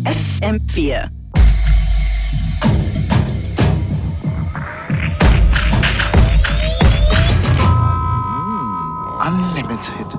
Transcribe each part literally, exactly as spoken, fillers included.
F M vier. Unlimited.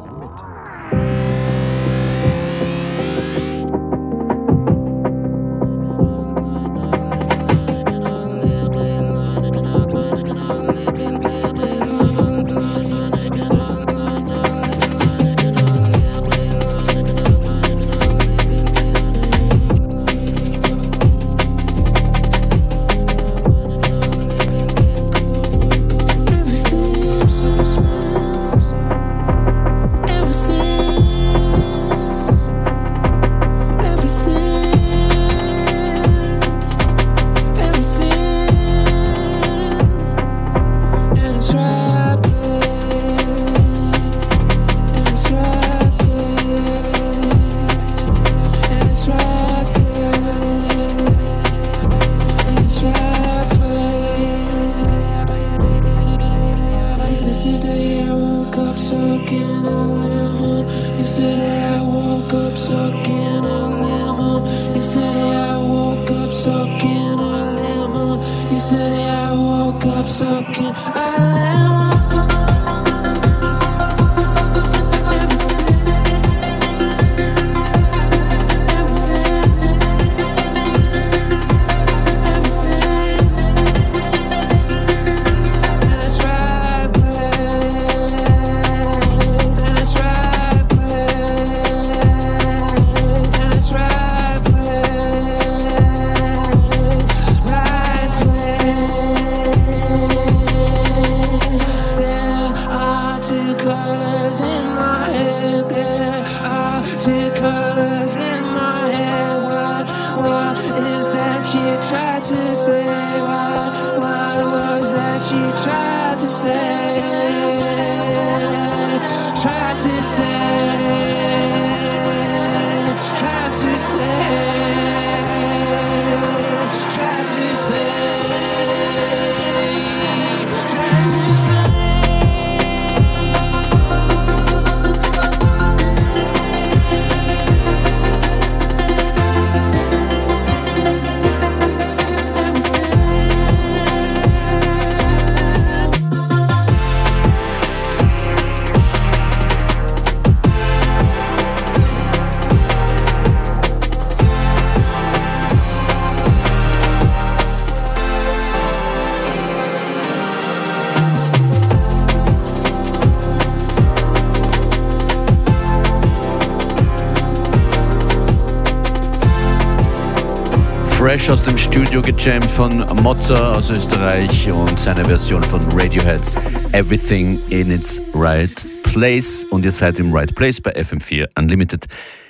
Fresh aus dem Studio gejammt von Mozza aus Österreich und seine Version von Radioheads Everything in its Right Place. Und ihr seid im Right Place bei F M vier Unlimited.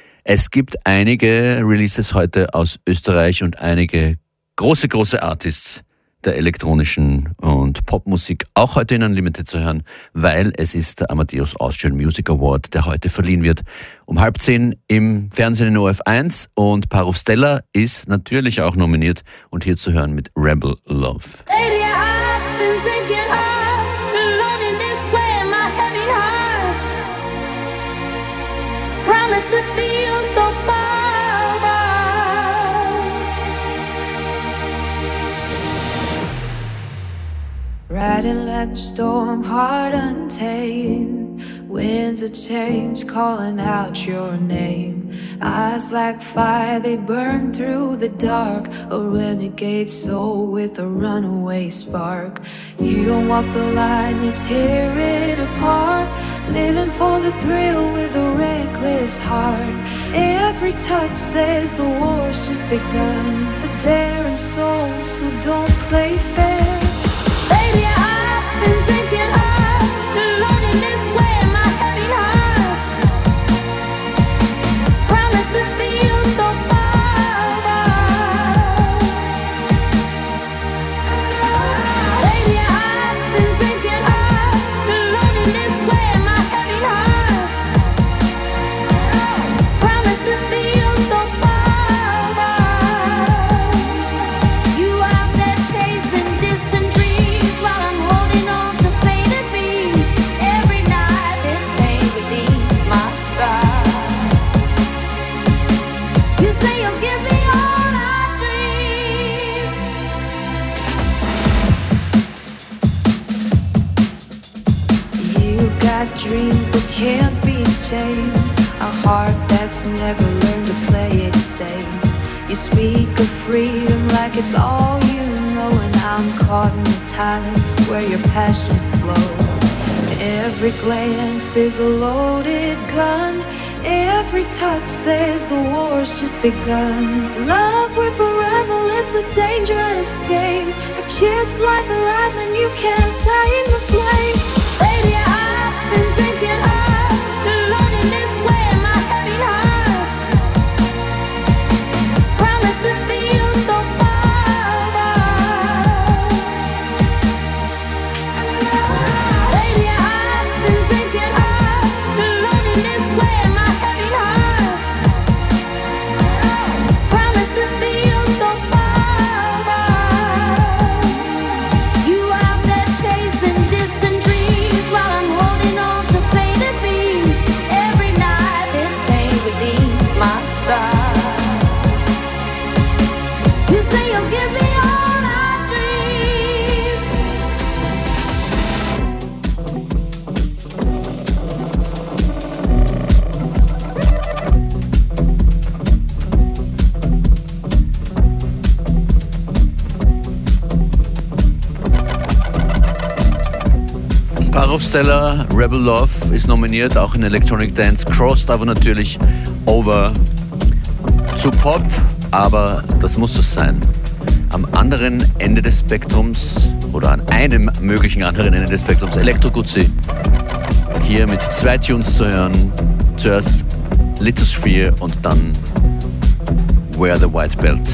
Es gibt einige Releases heute aus Österreich und einige große, große Artists der elektronischen und Popmusik auch heute in Unlimited zu hören, weil es ist der Amadeus Austrian Music Award, der heute verliehen wird. Um halb zehn im Fernsehen in O F eins und Parov Stella ist natürlich auch nominiert und hier zu hören mit Rebel Love. Lately I've been thinking hard, alone in this way, my heavy heart. Promises feel so far. Riding like a storm, heart untamed. Winds of change calling out your name. Eyes like fire, they burn through the dark. A renegade soul with a runaway spark. You don't walk the line, you tear it apart. Living for the thrill with a reckless heart. Every touch says the war's just begun. The daring souls who don't play fair. Lately I've been thinking hard, alone in this way, my heavy heart. Promises feel so far. Lately I've been thinking hard, alone in this way, my heavy heart. Promises feel so far. You out there chasing distance. say you'll give me all I dream. You've got dreams that can't be tamed, a heart that's never learned to play it safe. You speak of freedom like it's all you know, and I'm caught in the tide where your passion flows. Every glance is a loaded gun, every touch says the war's just begun. Love with a rebel, it's a dangerous game, a kiss like lightning, you can't tame the flame. Lately I've been thinking of the loneliness weighing my heavy heart. Promises feel so far apart. Lately I've been thinking of the loneliness weighing my heavy heart. Promises feel so far apart. You out there chasing distant dreams while I'm holding on to faded beams. Every night this pain redeems my star. You say you'll give me all I dream. Parov Steller, Rebel Love ist nominiert, auch in Electronic Dance, crossed aber natürlich over zu Pop, aber das muss es sein. Am anderen Ende des Spektrums oder an einem möglichen anderen Ende des Spektrums Electro Guzzi. Hier mit zwei Tunes zu hören, zuerst Lithosphere und dann Wear the White Belt.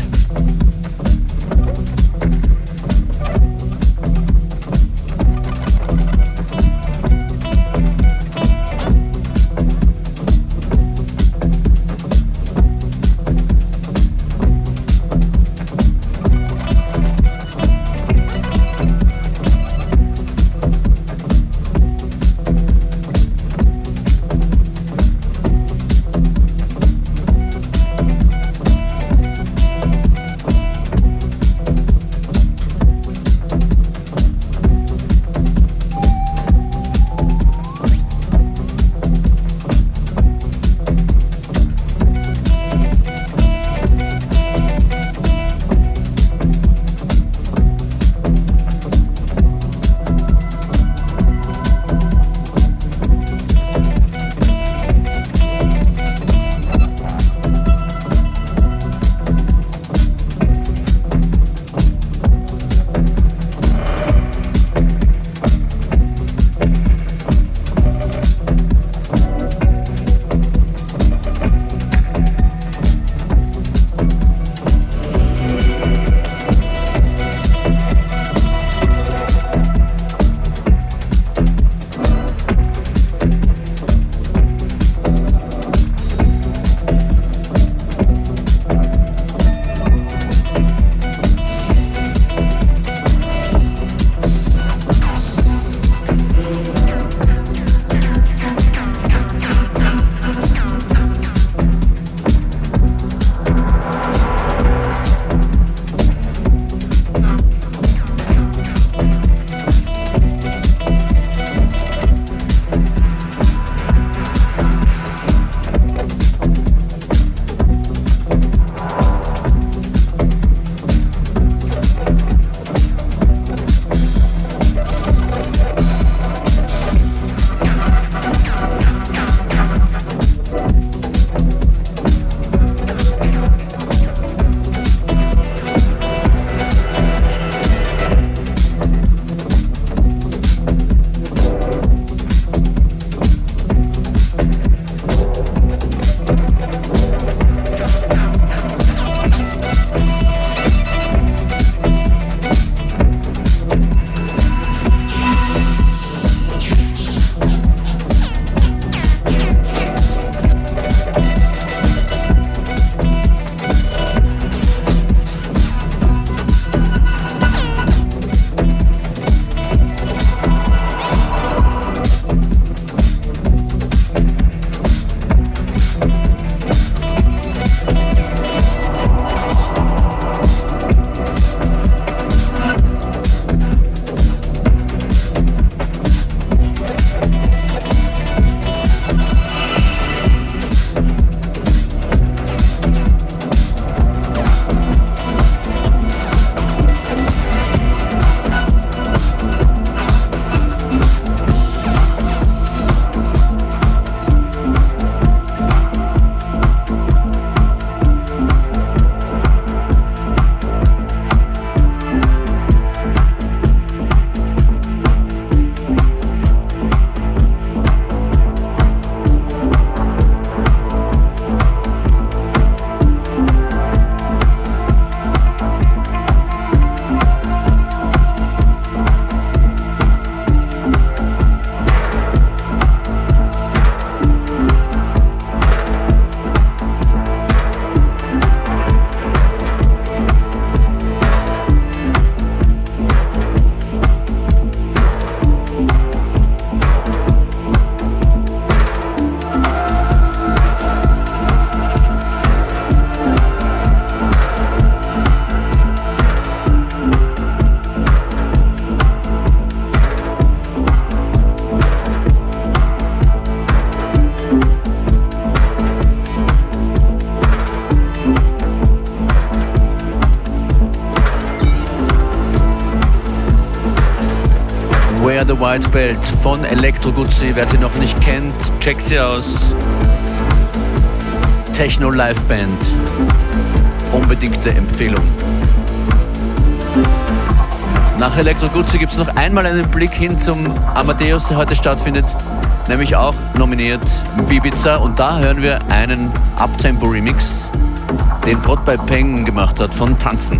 White Belt von Electro Guzzi. Wer sie noch nicht kennt, checkt sie aus. Techno Live Band. Unbedingte Empfehlung. Nach Electro Guzzi gibt es noch einmal einen Blick hin zum Amadeus, der heute stattfindet. Nämlich auch nominiert Ibiza. Und da hören wir einen Uptempo-Remix, den Prot by Peng gemacht hat von Tanzen.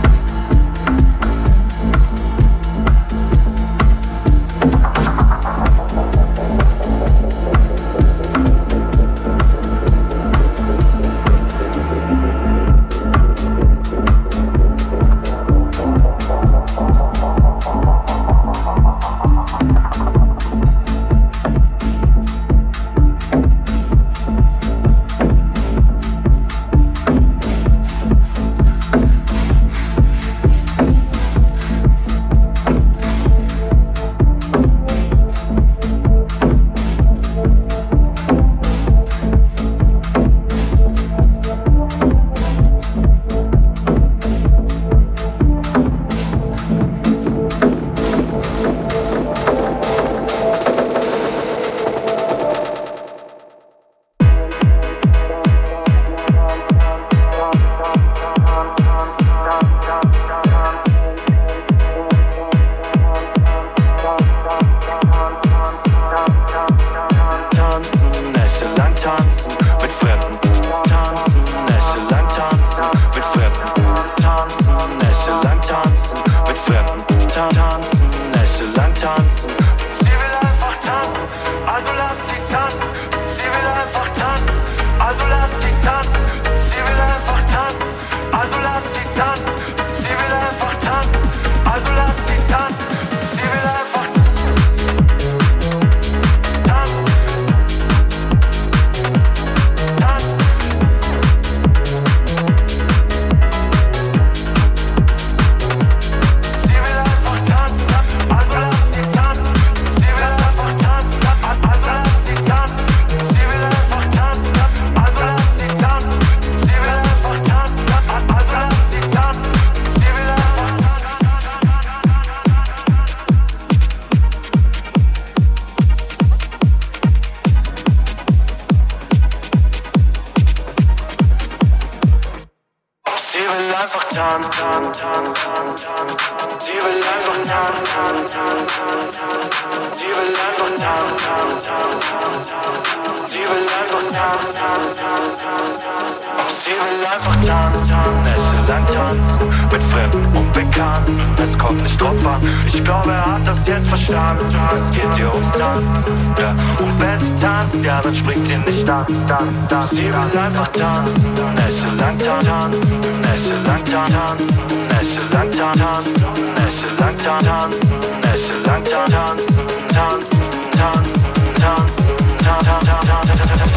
Sie will einfach tanzen, nächtelang tanzen, nächtelang tanzen, nächtelang tanzen, nächtelang tanzen, nächtelang tanzen, tanzen, tanzen, tanzen, tanzen, tanzen.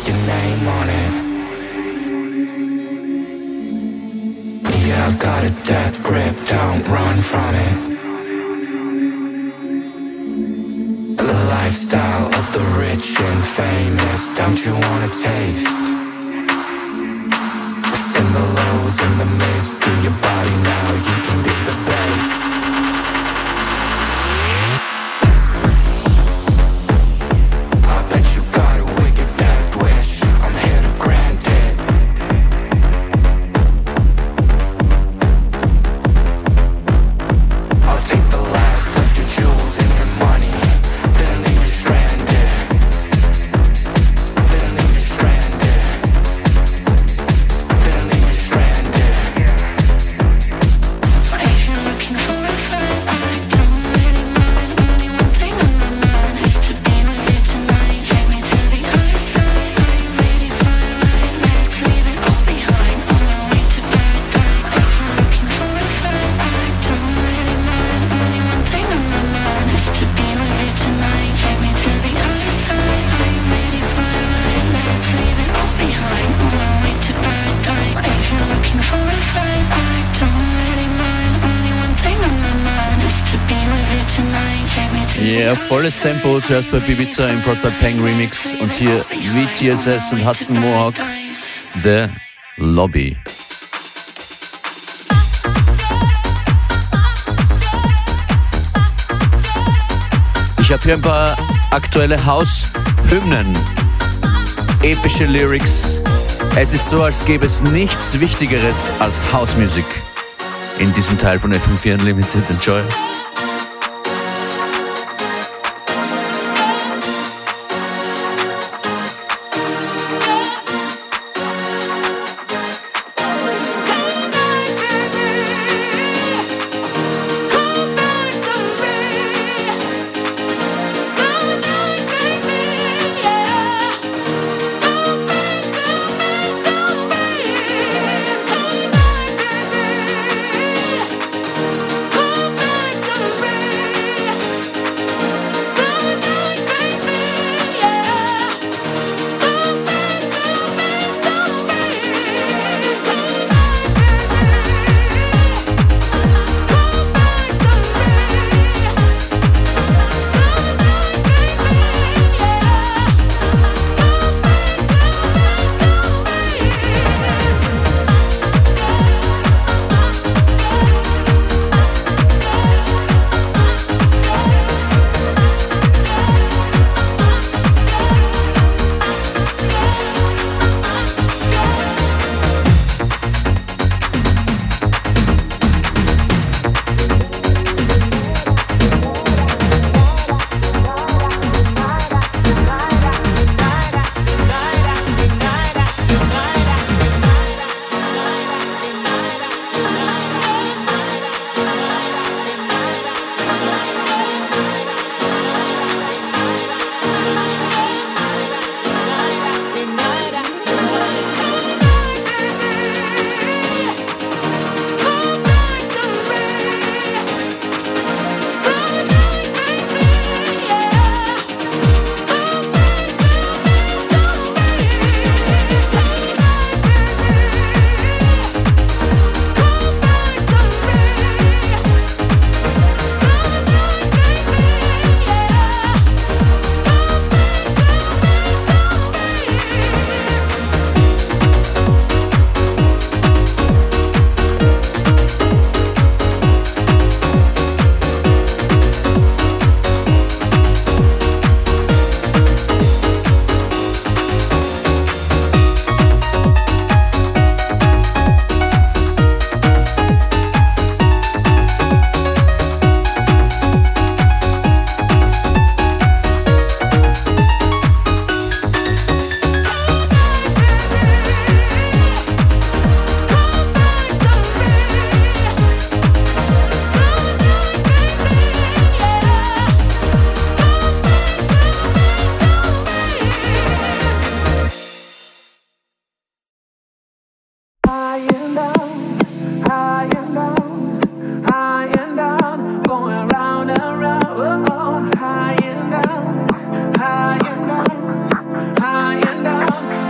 your name on it. Yeah, I got a death grip, don't run from it. The lifestyle of the rich and famous, don't you wanna taste? Send the lows and the mids through your body now, you can be the bass. I bet you got a wicked death wish, I'm here to grant it. I'll take the last of your jewels and your money, then leave you stranded. Then leave you stranded. Then leave you stranded. If you're looking for a fight, I don't really mind. Only one thing on my mind is to be with you tonight. Take me to the other side. Are you ready for a ride? Let's leave it all behind on our way to paradise. If you're looking for a fight, I don't really mind. Only one thing on my mind is to be with you tonight. Take me to the other side. Are you ready for a ride? Let's leave it all behind on our way to paradise. If you're looking for a fight, I don't really mind. Only one thing on my mind is to be with you tonight. Take me to Ja, yeah, volles Tempo, zuerst bei Bibiza im Brought by Peng Remix und hier V T S S und Hudson Mohawk, The Lobby. Ich habe hier ein paar aktuelle House-Hymnen, epische Lyrics. Es ist so, als gäbe es nichts Wichtigeres als House-Music in diesem Teil von F M vier Unlimited. Enjoy. High and down, high and down, high and down.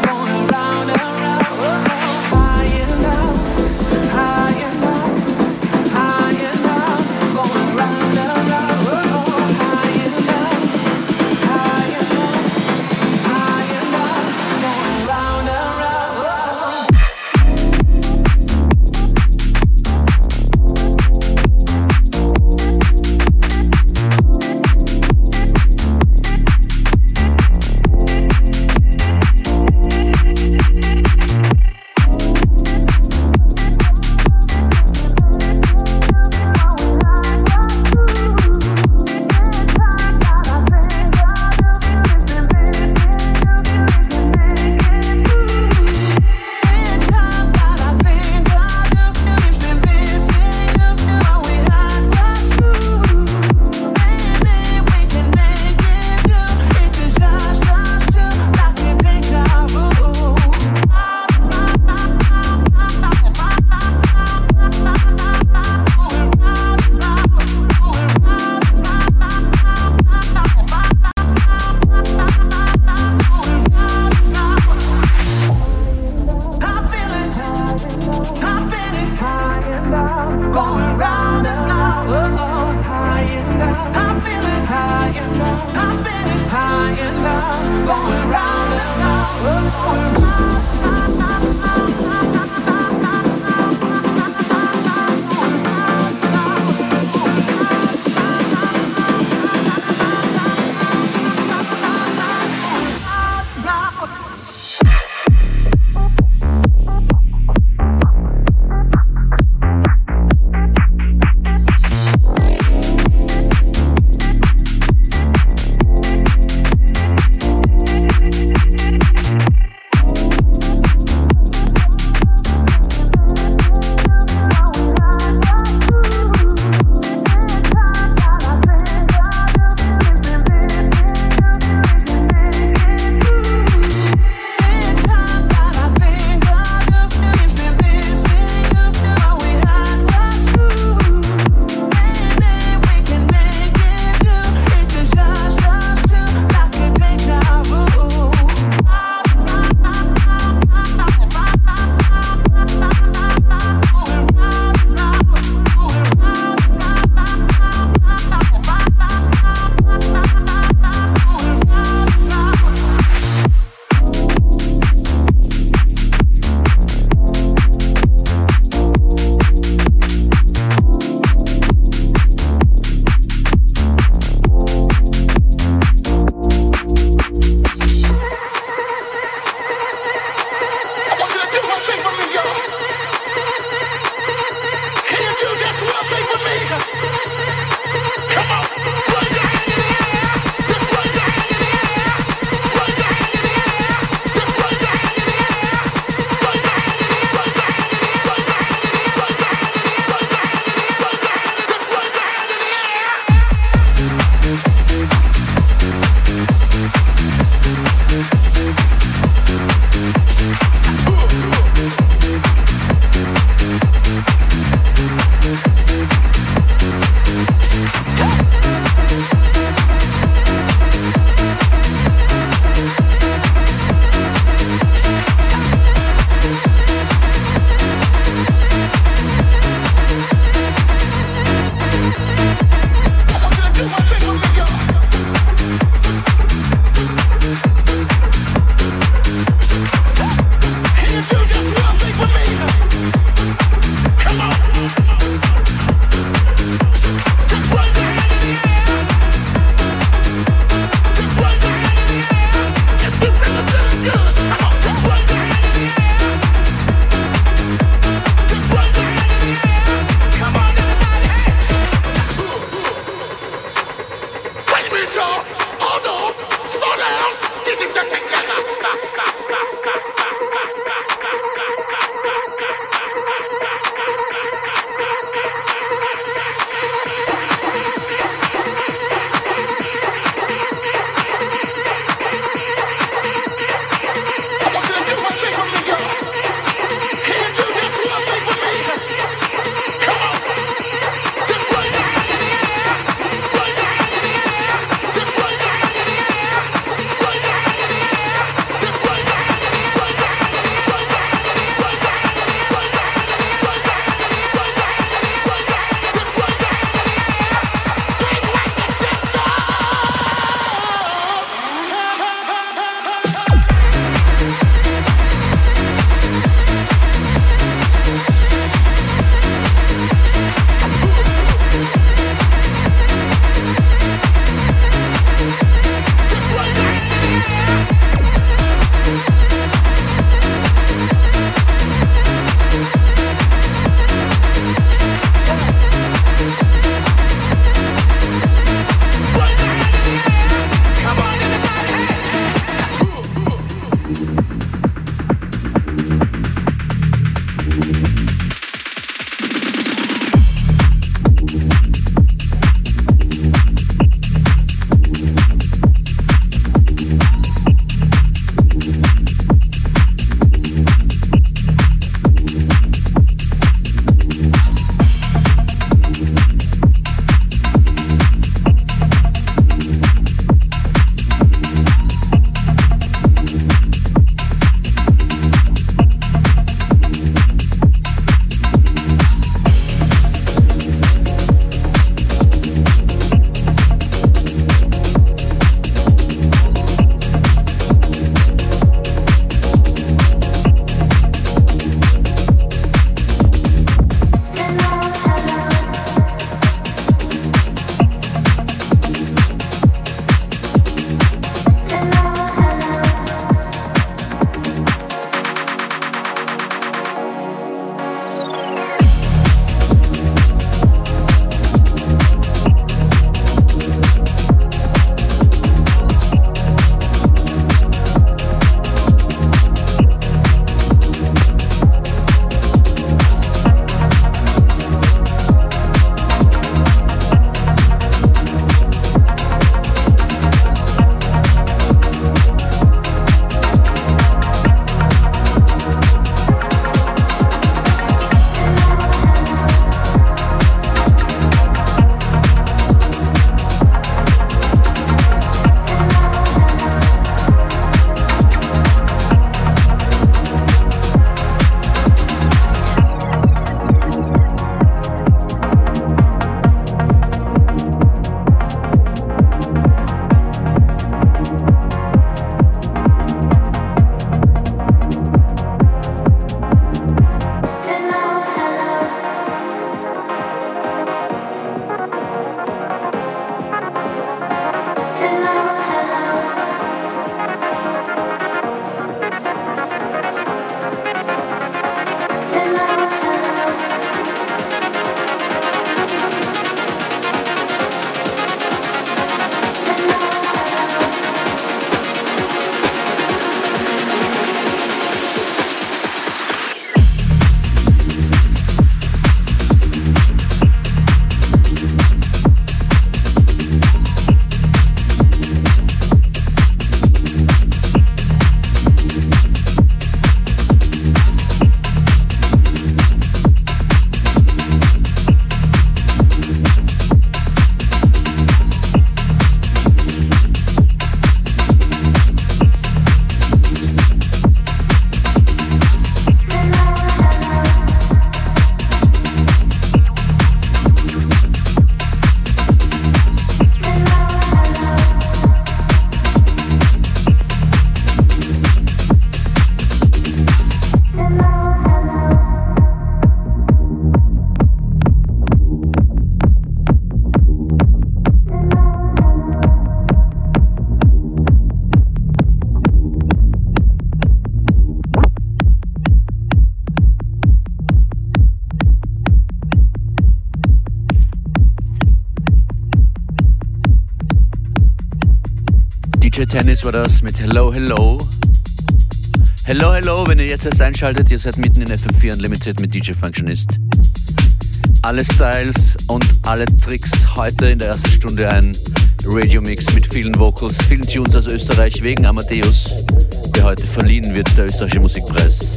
J Tennis war das mit Hello Hello. Hello Hello, wenn ihr jetzt erst einschaltet, ihr seid mitten in F M vier Unlimited mit D J Functionist. Alle Styles und alle Tricks heute in der ersten Stunde ein Radio-Mix mit vielen Vocals, vielen Tunes aus Österreich wegen Amadeus, der heute verliehen wird, der österreichische Musikpreis.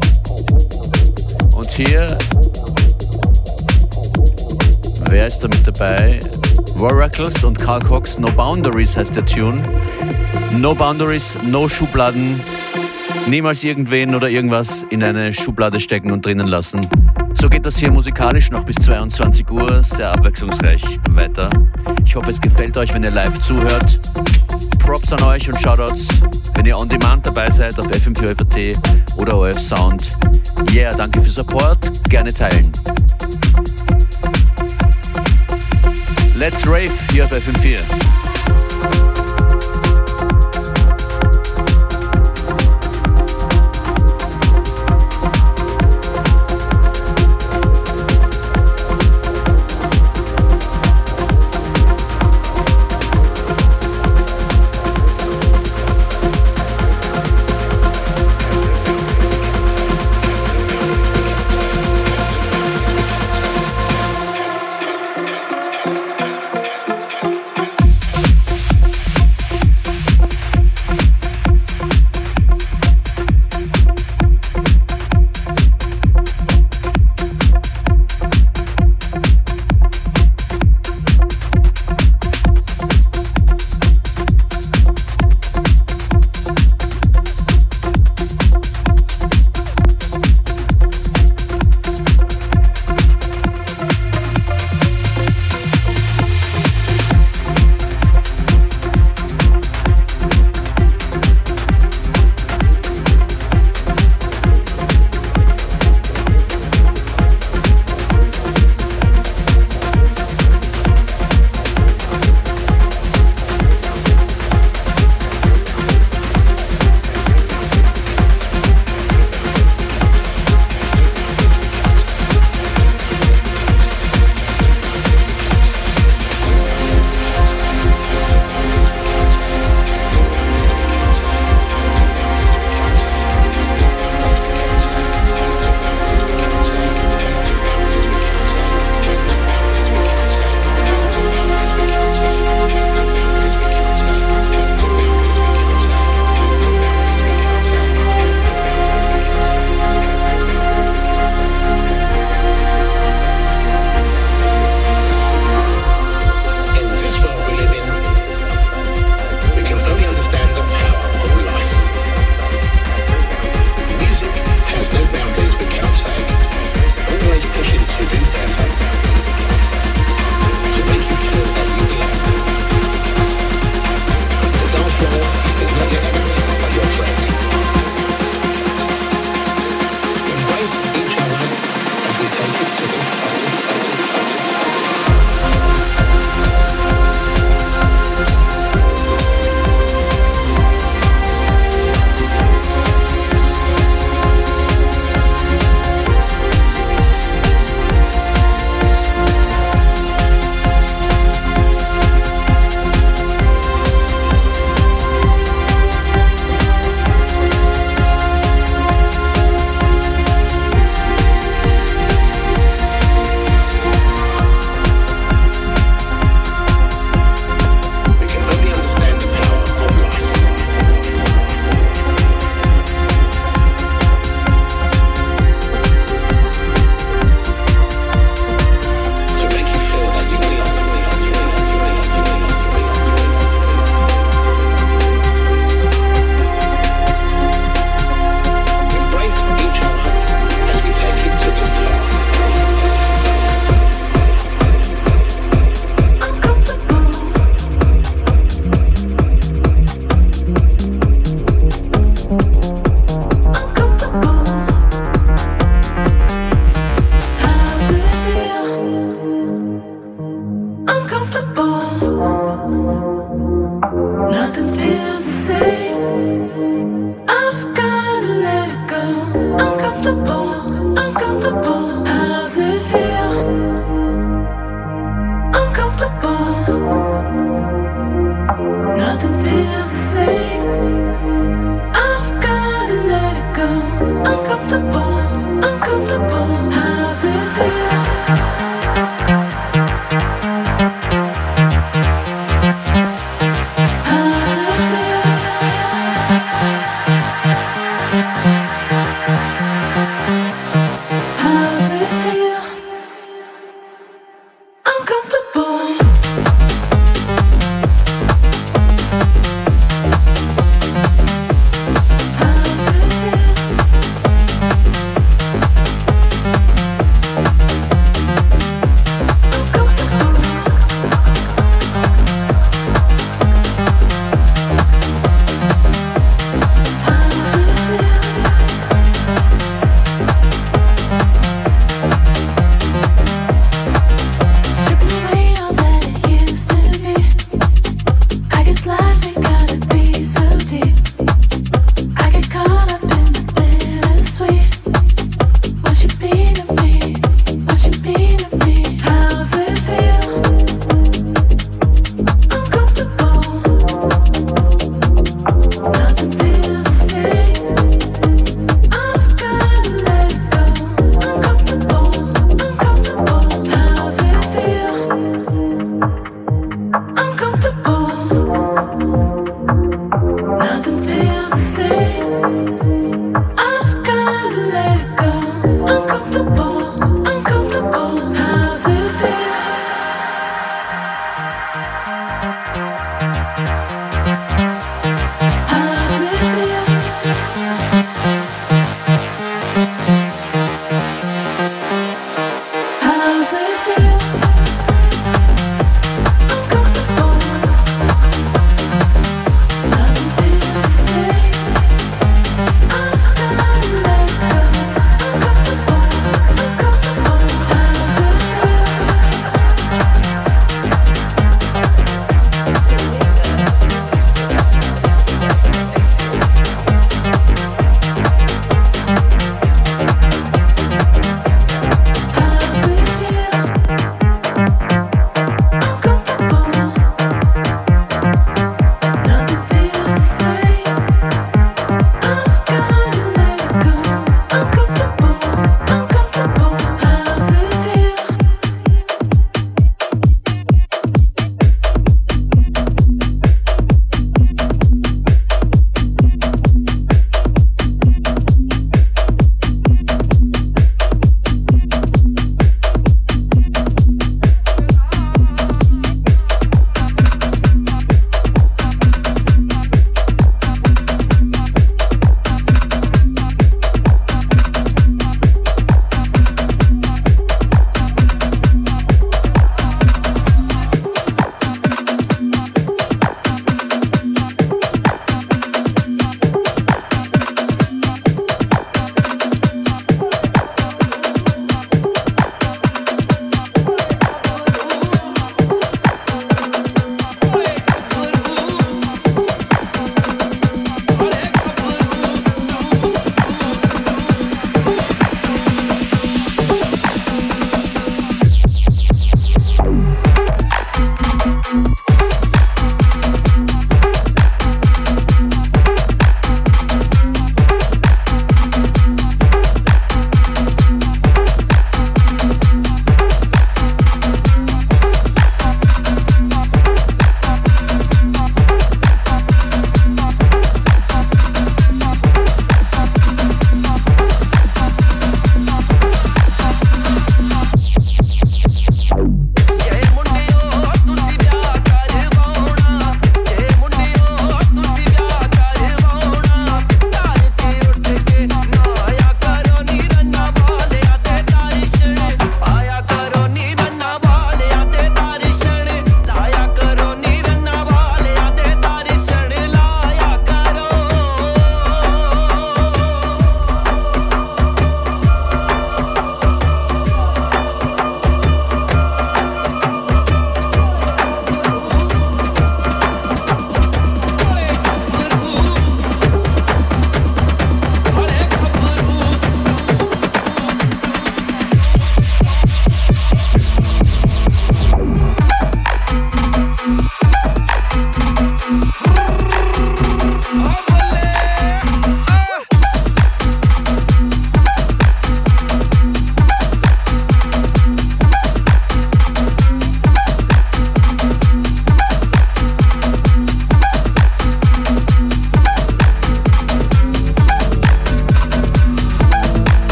Und hier, wer ist da mit dabei? Waracles und Carl Cox, No Boundaries heißt der Tune. No Boundaries, no Schubladen, niemals irgendwen oder irgendwas in eine Schublade stecken und drinnen lassen. So geht das hier musikalisch noch bis zweiundzwanzig Uhr, sehr abwechslungsreich weiter. Ich hoffe, es gefällt euch, wenn ihr live zuhört. Props an euch und Shoutouts, wenn ihr on demand dabei seid auf F M vier Ö F T oder O F Sound. Yeah, danke für Support, gerne teilen. Let's rave hier auf F M vier.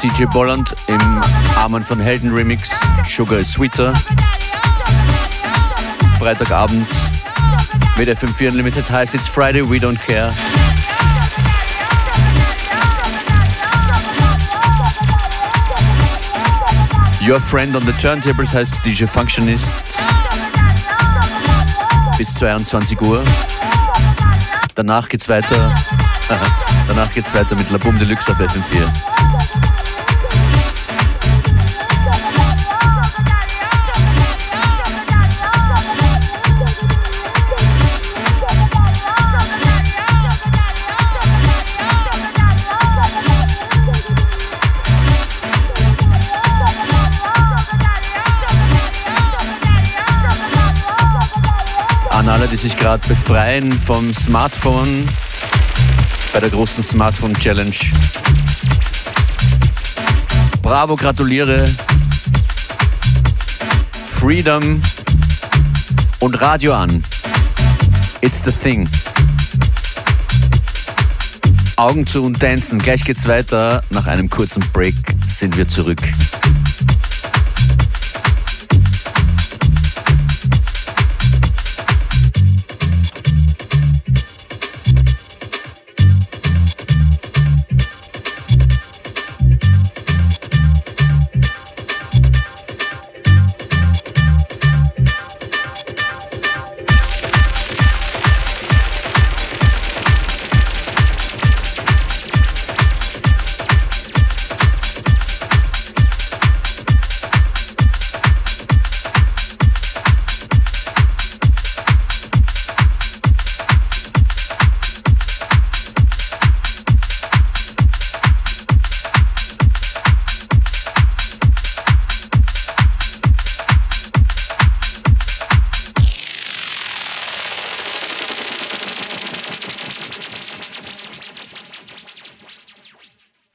C J Bolland im Armen von Helden Remix, Sugar is Sweeter. Freitagabend mit F M vier Unlimited heißt It's Friday, we don't care. Your Friend on the Turntables heißt D J Functionist. Bis zweiundzwanzig Uhr. Danach geht's weiter. Danach geht's weiter mit La Boom Deluxe auf F M vier. An alle, die sich gerade befreien vom Smartphone bei der großen Smartphone Challenge. Bravo, gratuliere. Freedom und Radio an. It's the thing. Augen zu und tanzen. Gleich geht's weiter. Nach einem kurzen Break sind wir zurück.